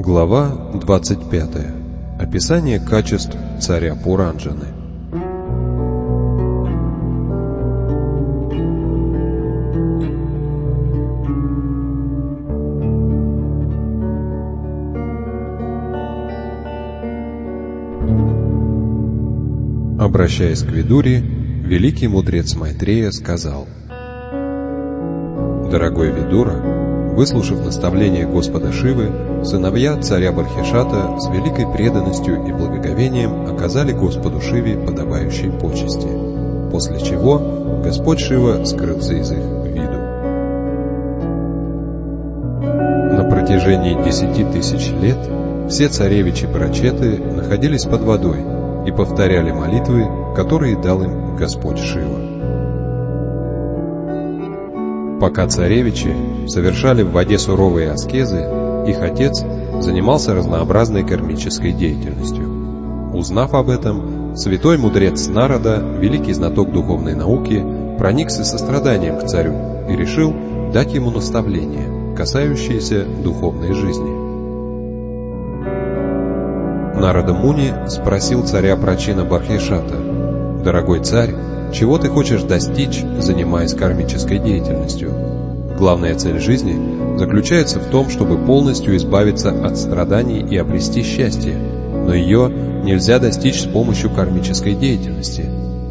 Глава 25. Описание качеств царя Пуранджаны. Обращаясь к Видуре, великий мудрец Майтрея сказал: «Дорогой Видура, выслушав наставление Господа Шивы, сыновья царя Бархишата с великой преданностью и благоговением оказали Господу Шиве подобающие почести, после чего Господь Шива скрылся из их виду. На протяжении 10 тысяч лет все царевичи-прачеты находились под водой и повторяли молитвы, которые дал им Господь Шива. Пока царевичи совершали в воде суровые аскезы, их отец занимался разнообразной кармической деятельностью. Узнав об этом, святой мудрец Нарада, великий знаток духовной науки, проникся состраданием к царю и решил дать ему наставления, касающиеся духовной жизни. Нарада Муни спросил царя Прачина Бархишата: «Дорогой царь, чего ты хочешь достичь, занимаясь кармической деятельностью? Главная цель жизни заключается в том, чтобы полностью избавиться от страданий и обрести счастье, но ее нельзя достичь с помощью кармической деятельности».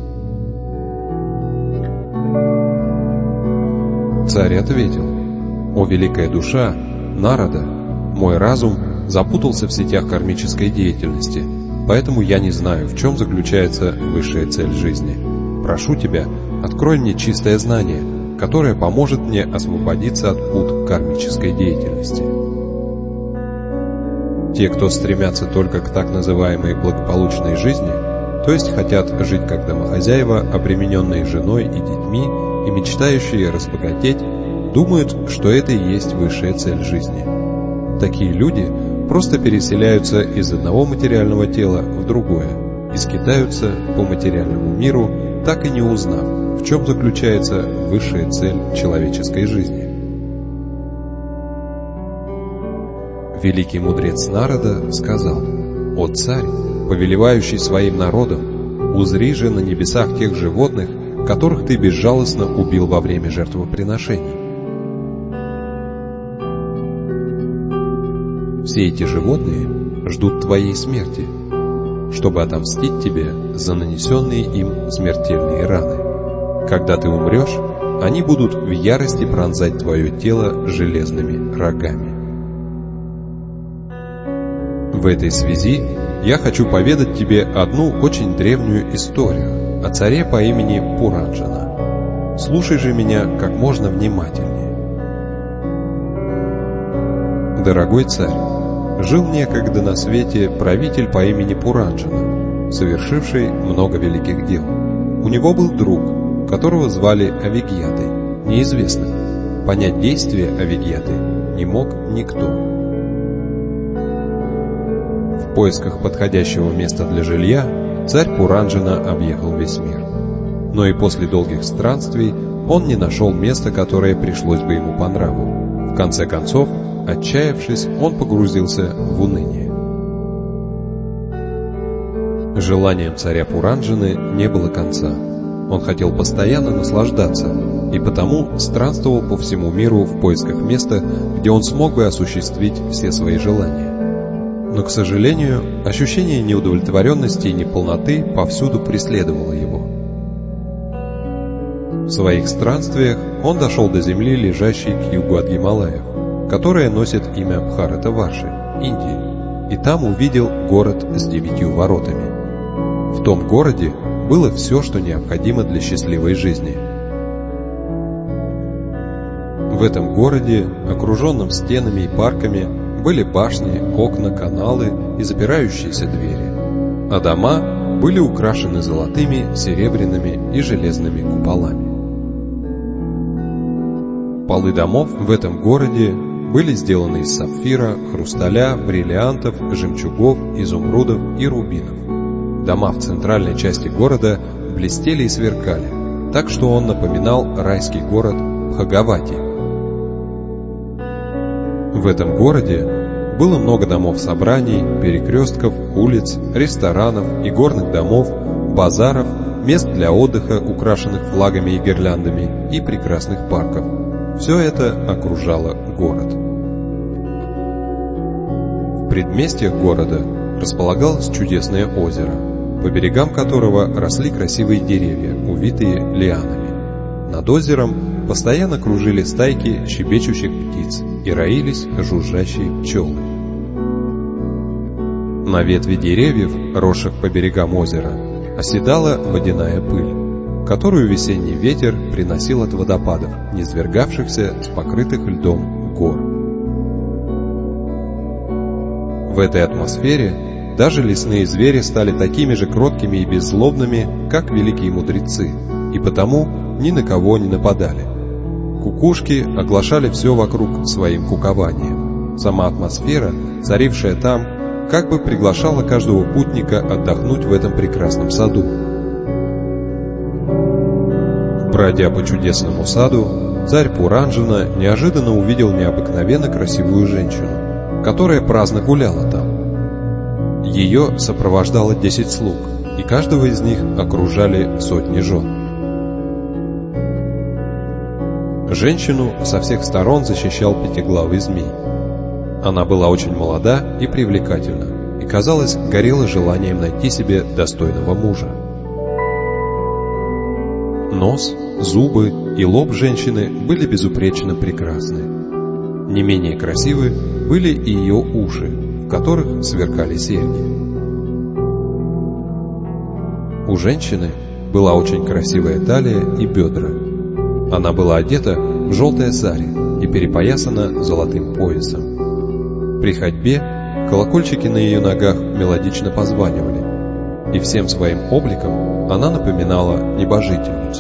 Царь ответил: «О великая душа, Нарада, мой разум запутался в сетях кармической деятельности, поэтому я не знаю, в чем заключается высшая цель жизни. Прошу тебя, открой мне чистое знание, которое поможет мне освободиться от пут кармической деятельности». Те, кто стремятся только к так называемой благополучной жизни, то есть хотят жить как домохозяева, обремененные женой и детьми и мечтающие разбогатеть, думают, что это и есть высшая цель жизни. Такие люди просто переселяются из одного материального тела в другое и скитаются по материальному миру, так и не узнав, в чем заключается высшая цель человеческой жизни. Великий мудрец Нарада сказал: «О царь, повелевающий своим народом, узри же на небесах тех животных, которых ты безжалостно убил во время жертвоприношений. Все эти животные ждут твоей смерти, чтобы отомстить тебе за нанесенные им смертельные раны. Когда ты умрешь, они будут в ярости пронзать твое тело железными рогами». В этой связи я хочу поведать тебе одну очень древнюю историю о царе по имени Пуранджана. Слушай же меня как можно внимательнее. Дорогой царь, жил некогда на свете правитель по имени Пуранджана, совершивший много великих дел. У него был друг, которого звали Авигьятой, неизвестным. Понять действия Авигьяты не мог никто. В поисках подходящего места для жилья царь Пуранджана объехал весь мир. Но и после долгих странствий он не нашел места, которое пришлось бы ему по нраву. В конце концов, отчаявшись, он погрузился в уныние. Желанием царя Пуранджаны не было конца. Он хотел постоянно наслаждаться, и потому странствовал по всему миру в поисках места, где он смог бы осуществить все свои желания. Но, к сожалению, ощущение неудовлетворенности и неполноты повсюду преследовало его. В своих странствиях он дошел до земли, лежащей к югу от Гималаев, которая носит имя Бхаратаварши, Индии, и там увидел город с 9 воротами. В том городе было все, что необходимо для счастливой жизни. В этом городе, окруженном стенами и парками, были башни, окна, каналы и запирающиеся двери, а дома были украшены золотыми, серебряными и железными куполами. Полы домов в этом городе были сделаны из сапфира, хрусталя, бриллиантов, жемчугов, изумрудов и рубинов. Дома в центральной части города блестели и сверкали, так что он напоминал райский город Бхагавати. В этом городе было много домов собраний, перекрестков, улиц, ресторанов и горных домов, базаров, мест для отдыха, украшенных флагами и гирляндами, и прекрасных парков. Все это окружало город. В предместьях города располагалось чудесное озеро, по берегам которого росли красивые деревья, увитые лианами. Над озером постоянно кружили стайки щебечущих птиц и роились жужжащие пчелы. На ветви деревьев, росших по берегам озера, оседала водяная пыль, которую весенний ветер приносил от водопадов, низвергавшихся с покрытых льдом гор. В этой атмосфере даже лесные звери стали такими же кроткими и беззлобными, как великие мудрецы, и потому ни на кого не нападали. Кукушки оглашали все вокруг своим кукованием. Сама атмосфера, царившая там, как бы приглашала каждого путника отдохнуть в этом прекрасном саду. Бродя по чудесному саду, царь Пуранджана неожиданно увидел необыкновенно красивую женщину, которая праздно гуляла там. Ее сопровождало 10 слуг, и каждого из них окружали сотни жен. Женщину со всех сторон защищал пятиглавый змей. Она была очень молода и привлекательна, и, казалось, горела желанием найти себе достойного мужа. Нос, зубы и лоб женщины были безупречно прекрасны. Не менее красивы были и ее уши, в которых сверкали серьги. У женщины была очень красивая талия и бедра. Она была одета в желтое сари и перепоясана золотым поясом. При ходьбе колокольчики на ее ногах мелодично позванивали, и всем своим обликом она напоминала небожительницу.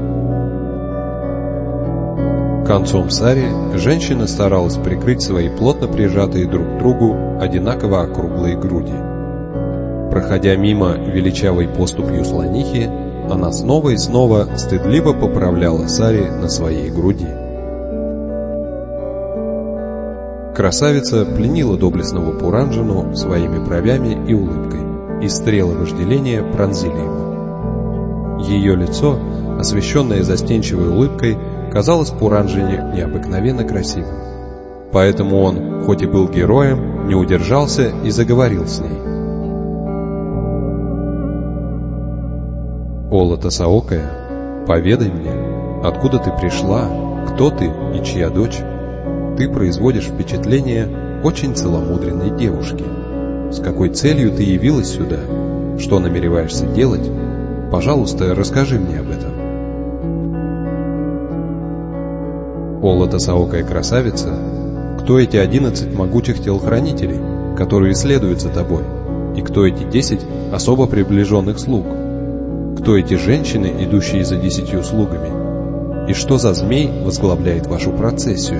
Концом сари женщина старалась прикрыть свои плотно прижатые друг к другу одинаково округлые груди. Проходя мимо величавой поступью слонихи, она снова и снова стыдливо поправляла сари на своей груди. Красавица пленила доблестного Пуранджану своими бровями и улыбкой, и стрелы вожделения пронзили его. Ее лицо, освещенное застенчивой улыбкой, казалось Пуранджане необыкновенно красивым. Поэтому он, хоть и был героем, не удержался и заговорил с ней. «О, Лотосоокая, поведай мне, откуда ты пришла, кто ты и чья дочь? Ты производишь впечатление очень целомудренной девушки. С какой целью ты явилась сюда? Что намереваешься делать? Пожалуйста, расскажи мне об этом». «О, Лотосоокая красавица, кто эти 11 могучих телохранителей, которые следуют за тобой? И кто эти 10 особо приближенных слуг? Кто эти женщины, идущие за 10 слугами? И что за змей возглавляет вашу процессию?»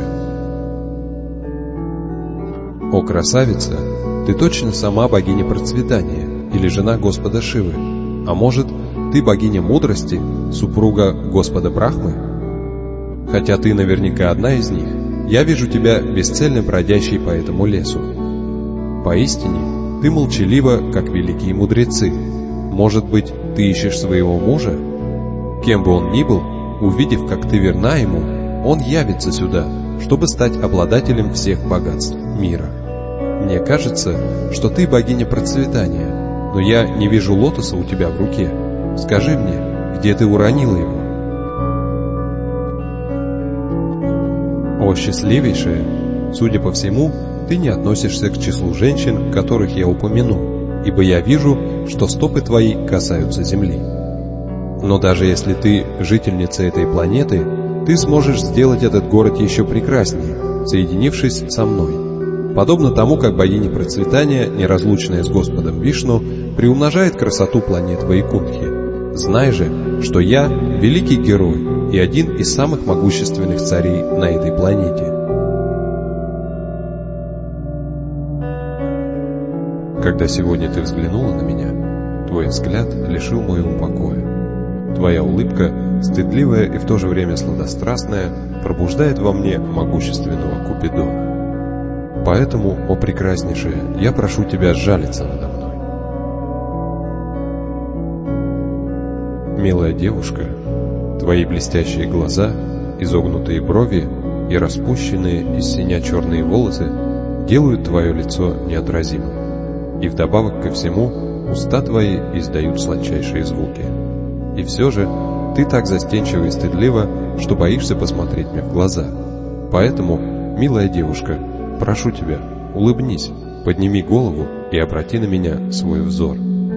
«О, красавица, ты точно сама богиня процветания или жена Господа Шивы? А может, ты богиня мудрости, супруга Господа Брахмы? Хотя ты наверняка одна из них, я вижу тебя бесцельно бродящей по этому лесу. Поистине, ты молчалива, как великие мудрецы. Может быть, ты ищешь своего мужа? Кем бы он ни был, увидев, как ты верна ему, он явится сюда, чтобы стать обладателем всех богатств мира. Мне кажется, что ты богиня процветания, но я не вижу лотоса у тебя в руке. Скажи мне, где ты уронила его?» «О, счастливейшая, судя по всему, ты не относишься к числу женщин, которых я упомяну, ибо я вижу, что стопы твои касаются земли. Но даже если ты жительница этой планеты, ты сможешь сделать этот город еще прекраснее, соединившись со мной. Подобно тому, как богиня процветания, неразлучная с Господом Вишну, приумножает красоту планет Вайкунтхи. Знай же, что я великий герой и один из самых могущественных царей на этой планете». «Когда сегодня ты взглянула на меня, твой взгляд лишил моего покоя. Твоя улыбка, стыдливая и в то же время сладострастная, пробуждает во мне могущественного Купидона. Поэтому, о прекраснейшая, я прошу тебя сжалиться надо мной. Милая девушка, твои блестящие глаза, изогнутые брови и распущенные из синя-черные волосы делают твое лицо неотразимым. И вдобавок ко всему, уста твои издают сладчайшие звуки. И все же, ты так застенчива и стыдлива, что боишься посмотреть мне в глаза. Поэтому, милая девушка, прошу тебя, улыбнись, подними голову и обрати на меня свой взор.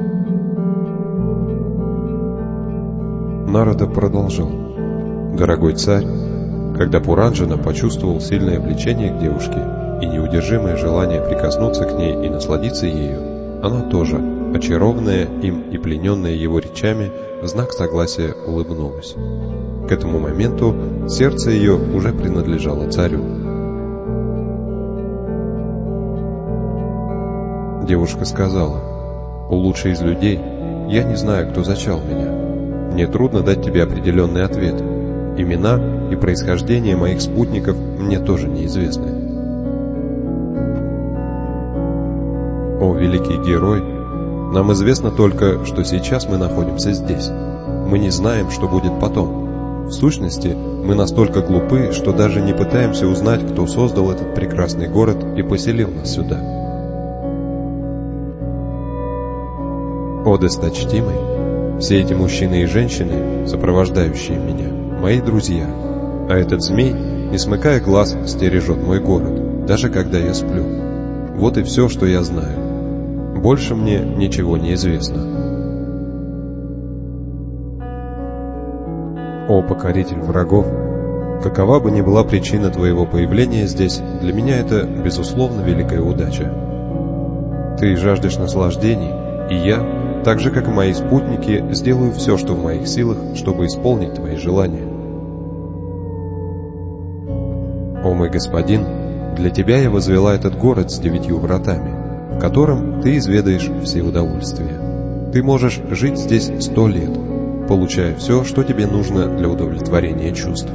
Нарада продолжал. Дорогой царь, когда Пуранджана почувствовал сильное влечение к девушке и неудержимое желание прикоснуться к ней и насладиться ею, она тоже, очарованная им и плененная его речами, в знак согласия улыбнулась. К этому моменту сердце ее уже принадлежало царю. Девушка сказала: «О лучший из людей, я не знаю, кто зачал меня. Мне трудно дать тебе определенный ответ. Имена и происхождение моих спутников мне тоже неизвестны». О великий герой, нам известно только, что сейчас мы находимся здесь. Мы не знаем, что будет потом. В сущности, мы настолько глупы, что даже не пытаемся узнать, кто создал этот прекрасный город и поселил нас сюда. О досточтимый, все эти мужчины и женщины, сопровождающие меня, мои друзья, а этот змей, не смыкая глаз, стережет мой город, даже когда я сплю. Вот и все, что я знаю. Больше мне ничего не известно. О покоритель врагов, какова бы ни была причина твоего появления здесь, для меня это, безусловно, великая удача. Ты жаждешь наслаждений, и я, так же, как и мои спутники, сделаю все, что в моих силах, чтобы исполнить твои желания. О мой господин, для тебя я возвела этот город с 9 вратами, в котором ты изведаешь все удовольствия. Ты можешь жить здесь 100 лет, получая все, что тебе нужно для удовлетворения чувств.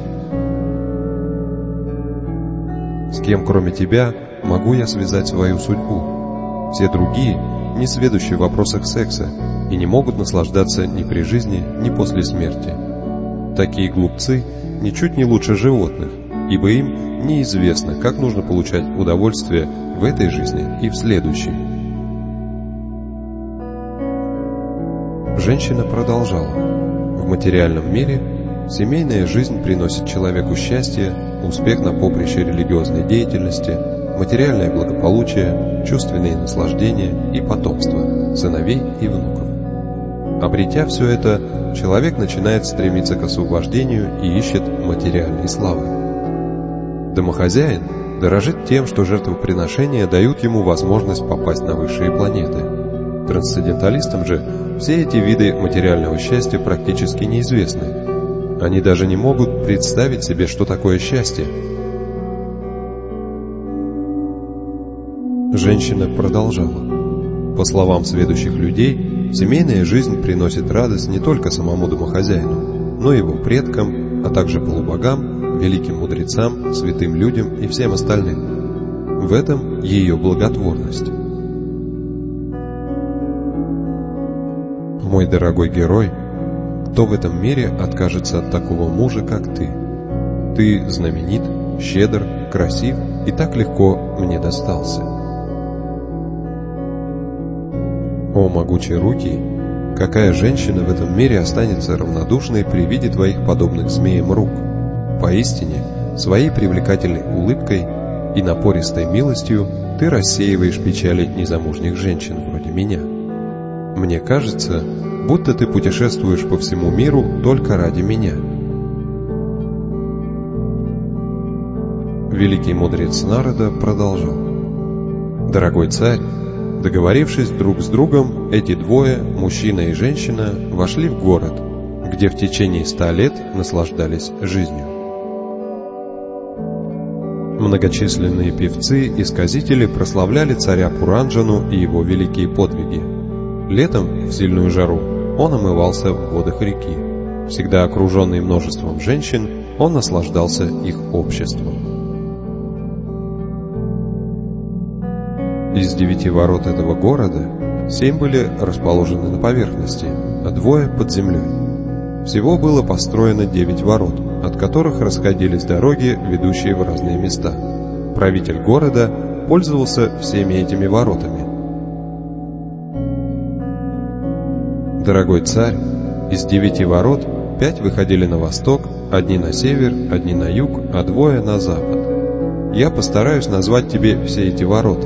С кем, кроме тебя, могу я связать свою судьбу? Все другие не сведущие в вопросах секса и не могут наслаждаться ни при жизни, ни после смерти. Такие глупцы ничуть не лучше животных, ибо им неизвестно, как нужно получать удовольствие в этой жизни и в следующей. Женщина продолжала. В материальном мире семейная жизнь приносит человеку счастье, успех на поприще религиозной деятельности, материальное благополучие, чувственные наслаждения и потомство, сыновей и внуков. Обретя все это, человек начинает стремиться к освобождению и ищет материальной славы. Домохозяин дорожит тем, что жертвоприношения дают ему возможность попасть на высшие планеты. Трансценденталистам же все эти виды материального счастья практически неизвестны. Они даже не могут представить себе, что такое счастье. Женщина продолжала. По словам сведущих людей, семейная жизнь приносит радость не только самому домохозяину, но и его предкам, а также полубогам, великим мудрецам, святым людям и всем остальным. В этом ее благотворность. Мой дорогой герой, кто в этом мире откажется от такого мужа, как ты? Ты знаменит, щедр, красив и так легко мне достался. О могучий руки, какая женщина в этом мире останется равнодушной при виде твоих подобных змеям рук? Поистине, своей привлекательной улыбкой и напористой милостью ты рассеиваешь печали незамужних женщин вроде меня. Мне кажется, будто ты путешествуешь по всему миру только ради меня. Великий мудрец Нарада продолжал. Дорогой царь, договорившись друг с другом, эти двое, мужчина и женщина, вошли в город, где в течение 100 лет наслаждались жизнью. Многочисленные певцы и сказители прославляли царя Пуранджану и его великие подвиги. Летом, в сильную жару, он омывался в водах реки. Всегда окруженный множеством женщин, он наслаждался их обществом. Из 9 ворот этого города 7 были расположены на поверхности, а 2 под землей. Всего было построено 9 ворот, от которых расходились дороги, ведущие в разные места. Правитель города пользовался всеми этими воротами. Дорогой царь, из 9 ворот 5 выходили на восток, одни на север, одни на юг, а 2 на запад. Я постараюсь назвать тебе все эти ворота.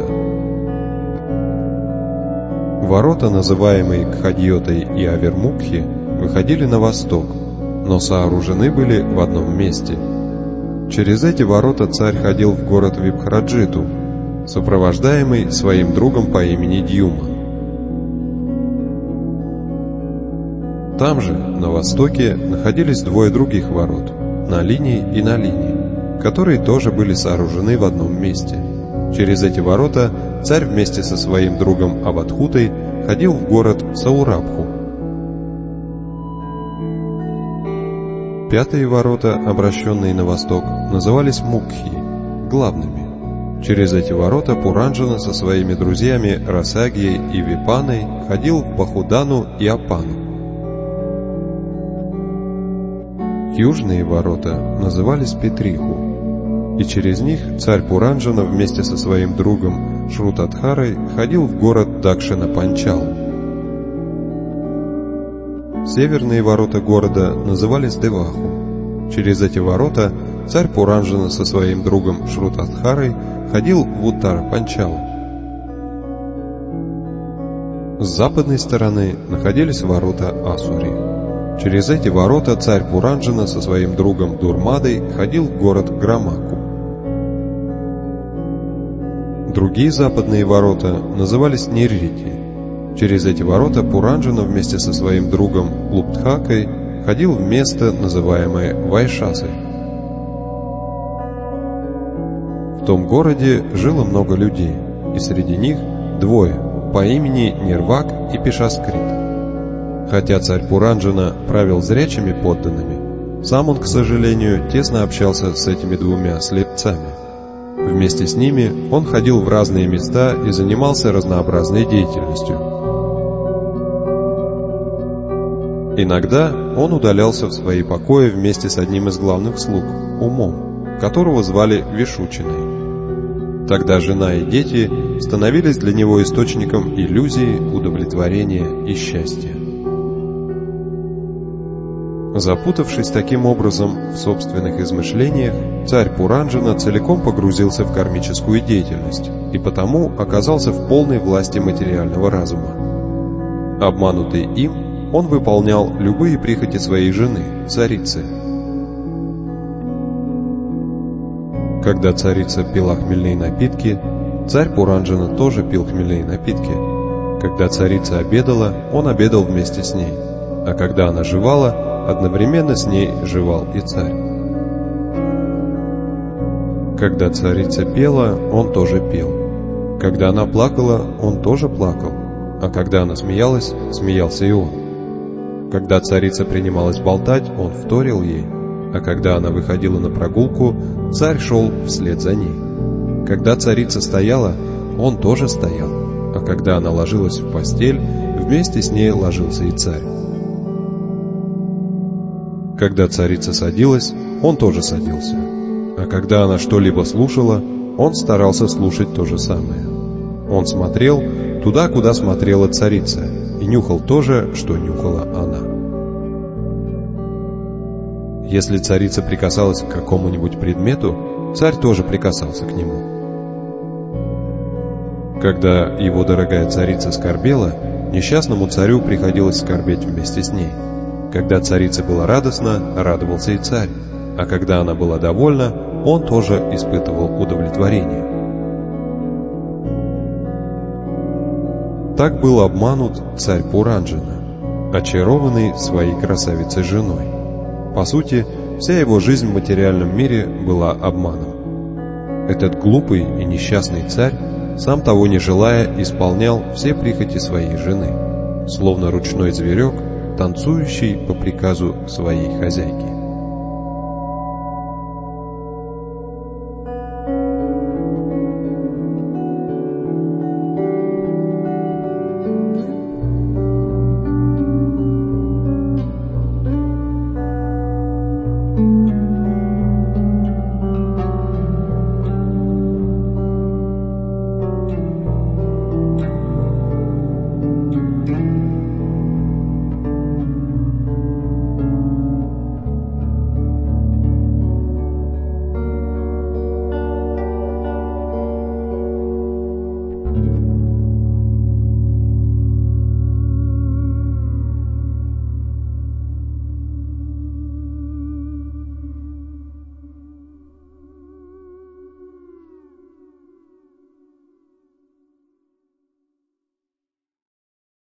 Ворота, называемые Кхадьотой и Авермукхи, выходили на восток, но сооружены были в одном месте. Через эти ворота царь ходил в город Випхраджиту, сопровождаемый своим другом по имени Дьюма. Там же, на востоке, находились 2 других ворот, на линии и на линии, которые тоже были сооружены в одном месте. Через эти ворота царь вместе со своим другом Авадхутой ходил в город Саурабху. 5 ворота, обращенные на восток, назывались Мукхи, главными. Через эти ворота Пуранджана со своими друзьями Расагьей и Випаной ходил в Бахудану и Апану. Южные ворота назывались Петриху, и через них царь Пуранджана вместе со своим другом Шрутадхарой ходил в город Дакшина-Панчалу. Северные ворота города назывались Деваху. Через эти ворота царь Пуранджана со своим другом Шрутадхарой ходил в Уттара-Панчалу. С западной стороны находились ворота Асури. Через эти ворота царь Пуранджана со своим другом Дурмадой ходил в город Грамаку. Другие западные ворота назывались Ниррити. Через эти ворота Пуранджана вместе со своим другом Луптхакой ходил в место, называемое Вайшасой. В том городе жило много людей, и среди них 2 по имени Нирвак и Пишаскрит. Хотя царь Пуранджана правил зрячими подданными, сам он, к сожалению, тесно общался с этими 2 слепцами. Вместе с ними он ходил в разные места и занимался разнообразной деятельностью. Иногда он удалялся в свои покои вместе с одним из главных слуг, Умом, которого звали Вишучиной. Тогда жена и дети становились для него источником иллюзии, удовлетворения и счастья. Запутавшись таким образом в собственных измышлениях, царь Пуранджана целиком погрузился в кармическую деятельность и потому оказался в полной власти материального разума. Обманутый им, он выполнял любые прихоти своей жены, царицы. Когда царица пила хмельные напитки, царь Пуранджана тоже пил хмельные напитки. Когда царица обедала, он обедал вместе с ней, а когда она жевала, одновременно с ней жевал и царь. Когда царица пела, он тоже пел. Когда она плакала, он тоже плакал. А когда она смеялась, смеялся и он. Когда царица принималась болтать, он вторил ей. А когда она выходила на прогулку, царь шел вслед за ней. Когда царица стояла, он тоже стоял. А когда она ложилась в постель, вместе с ней ложился и царь. Когда царица садилась, он тоже садился. А когда она что-либо слушала, он старался слушать то же самое. Он смотрел туда, куда смотрела царица, и нюхал то же, что нюхала она. Если царица прикасалась к какому-нибудь предмету, царь тоже прикасался к нему. Когда его дорогая царица скорбела, несчастному царю приходилось скорбеть вместе с ней. Когда царица была радостна, радовался и царь, а когда она была довольна, он тоже испытывал удовлетворение. Так был обманут царь Пуранджана, очарованный своей красавицей женой. По сути, вся его жизнь в материальном мире была обманом. Этот глупый и несчастный царь, сам того не желая, исполнял все прихоти своей жены, словно ручной зверек, танцующий по приказу своей хозяйки.